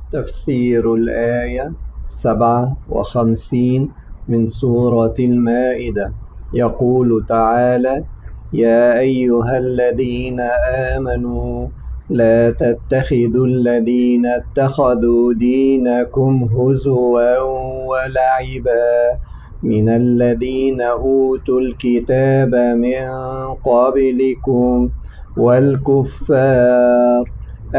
تفسير الآية 57 من سورة المائدة. يقول تعالى: يا أيها الذين آمنوا لا تتخذوا الذين اتخذوا دينكم هزوا ولعبا من الذين أوتوا الكتاب من قبلكم والكفار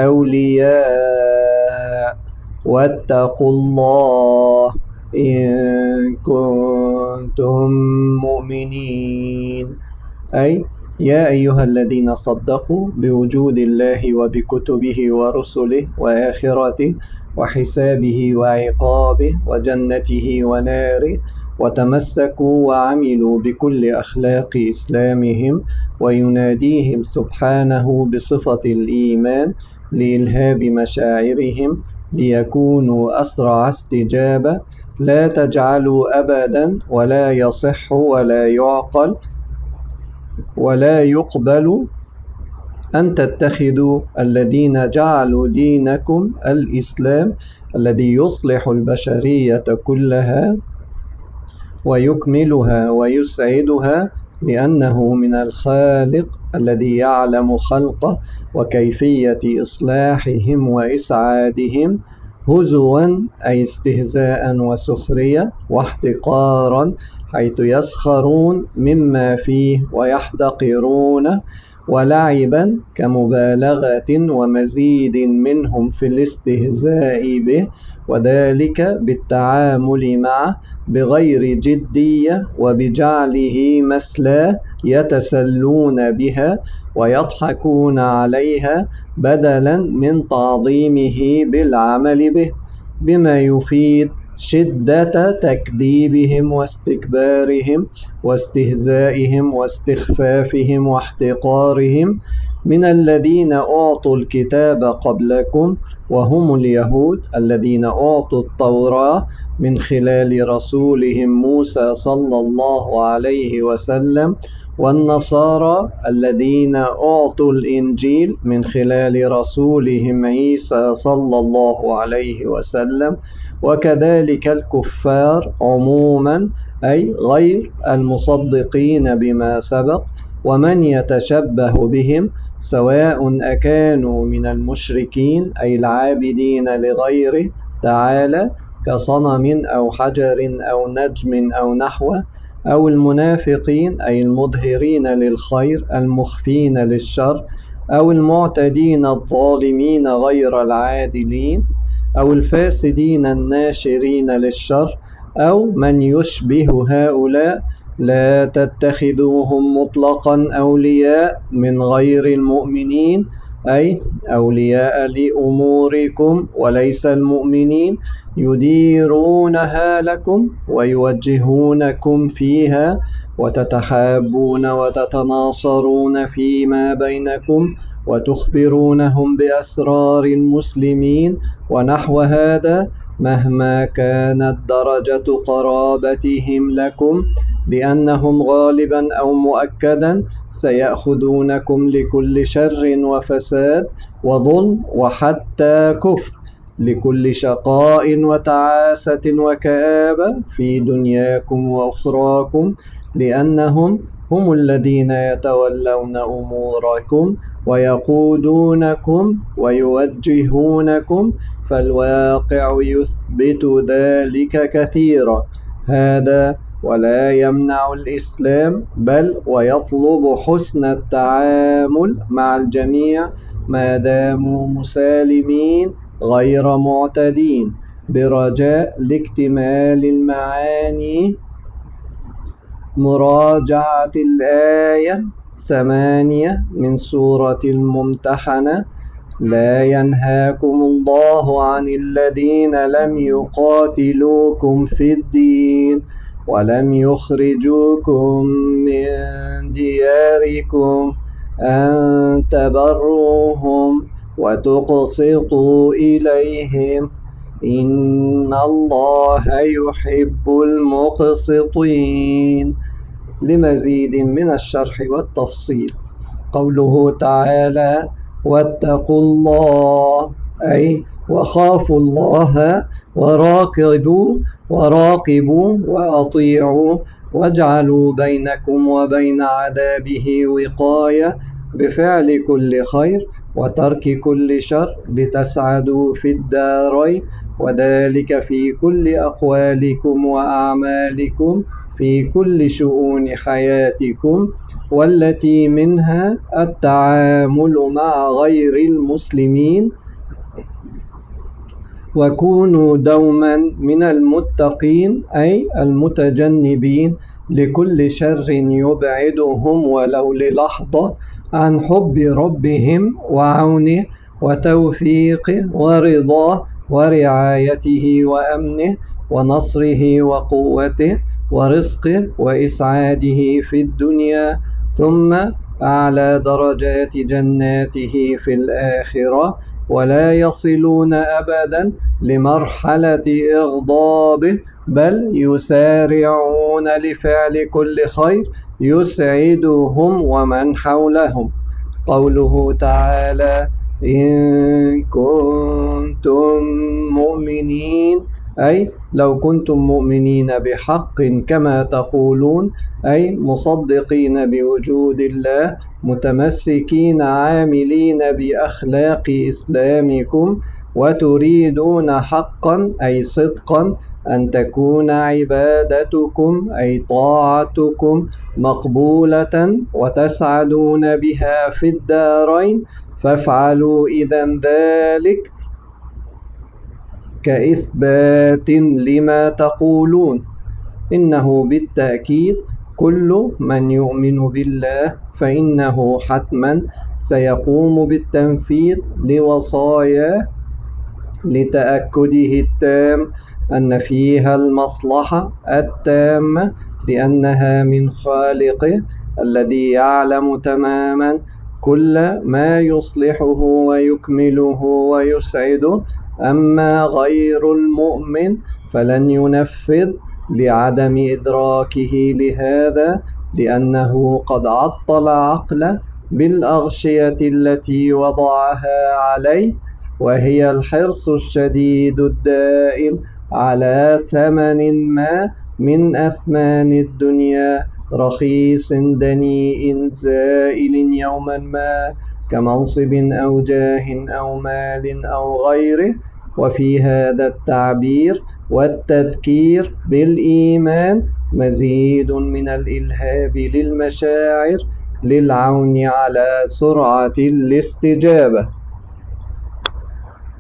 أولياء واتقوا الله إن كنتم مؤمنين. أي يا أيها الذين صدقوا بوجود الله وبكتبه ورسله وآخرته وحسابه وعقابه وجنته وناره، وتمسكوا وعملوا بكل أخلاق إسلامهم، ويناديهم سبحانه بصفة الإيمان لإلهاب مشاعرهم ليكونوا أسرع استجابة. لا تجعلوا أبدا ولا يصح ولا يقبل أن تتخذوا الذين جعلوا دينكم الإسلام الذي يصلح البشرية كلها ويكملها ويسعدها، لأنه من الخالق الذي يعلم خلقه وكيفية إصلاحهم وإسعادهم، هزوا أي استهزاء وسخرية، واحتقارا حيث يسخرون مما فيه ويحتقرونه، ولعبا كمبالغة ومزيد منهم في الاستهزاء به، وذلك بالتعامل معه بغير جدية وبجعله مسلا يتسلون بها ويضحكون عليها بدلا من تعظيمه بالعمل به، بما يفيد شدة تكذيبهم واستكبارهم واستهزائهم واستخفافهم واحتقارهم من الذين أعطوا الكتاب قبلكم، وهم اليهود الذين أعطوا التوراة من خلال رسولهم موسى صلى الله عليه وسلم، والنصارى الذين أعطوا الإنجيل من خلال رسولهم عيسى صلى الله عليه وسلم، وكذلك الكفار عموما أي غير المصدقين بما سبق، ومن يتشبه بهم سواء أكانوا من المشركين أي العابدين لغيره تعالى كصنم أو حجر أو نجم أو نحوه، أو المنافقين أي المظهرين للخير المخفين للشر، أو المعتدين الظالمين غير العادلين، أو الفاسدين الناشرين للشر، أو من يشبه هؤلاء. لا تتخذوهم مطلقا أولياء من غير المؤمنين أي أولياء لأموركم وليس المؤمنين، يديرونها لكم ويوجهونكم فيها، وتتحابون وتتناصرون فيما بينكم، وتخبرونهم بأسرار المسلمين ونحو هذا، مهما كانت درجة قرابتهم لكم، لأنهم غالبا أو مؤكدا سيأخذونكم لكل شر وفساد وظلم وحتى كفر، لكل شقاء وتعاسة وكآبة في دنياكم وأخراكم، لأنهم هم الذين يتولون أموركم ويقودونكم ويوجهونكم، فالواقع يثبت ذلك كثيرا. هذا ولا يمنع الإسلام، بل ويطلب حسن التعامل مع الجميع ما داموا مسالمين غير معتدين، برجاء لاكتمال المعاني مراجعة الآية 8 من سورة الممتحنة: لا ينهاكم الله عن الذين لم يقاتلوكم في الدين ولم يخرجوكم من دياركم أن تبروهم وتقسطوا إليهم إن الله يحب المقسطين. لمزيد من الشرح والتفصيل: قوله تعالى: واتقوا الله أي وخافوا الله وراقبوا وأطيعوا واجعلوا بينكم وبين عذابه وقاية بفعل كل خير وترك كل شر لتسعدوا في الدارين، وذلك في كل أقوالكم وأعمالكم في كل شؤون حياتكم، والتي منها التعامل مع غير المسلمين. وكونوا دوما من المتقين أي المتجنبين لكل شر يبعدهم ولو للحظة عن حب ربهم وعونه وتوفيقه ورضاه ورعايته وأمنه ونصره وقوته ورزقه وإسعاده في الدنيا، ثم أعلى درجات جناته في الآخرة، ولا يصلون أبدا لمرحلة إغضابه، بل يسارعون لفعل كل خير يسعدهم ومن حولهم. قوله تعالى: إن كنتم مؤمنين، أي لو كنتم مؤمنين بحق كما تقولون، أي مصدقين بوجود الله متمسكين عاملين بأخلاق إسلامكم، وتريدون حقا أي صدقا أن تكون عبادتكم أي طاعتكم مقبولة وتسعدون بها في الدارين، فافعلوا إذن ذلك كإثبات لما تقولون. إنه بالتأكيد كل من يؤمن بالله فإنه حتما سيقوم بالتنفيذ لوصاياه لتأكده التام أن فيها المصلحة التامة، لأنها من خالقه الذي يعلم تماما كل ما يصلحه ويكمله ويسعده. أما غير المؤمن فلن ينفذ لعدم إدراكه لهذا، لأنه قد عطل عقله بالأغشية التي وضعها عليه، وهي الحرص الشديد الدائم على ثمن ما من أثمان الدنيا رخيص دنيء زائل يوما ما، كمنصب أو جاه أو مال أو غيره. وفي هذا التعبير والتذكير بالإيمان مزيد من الإلهاب للمشاعر للعون على سرعة الاستجابة.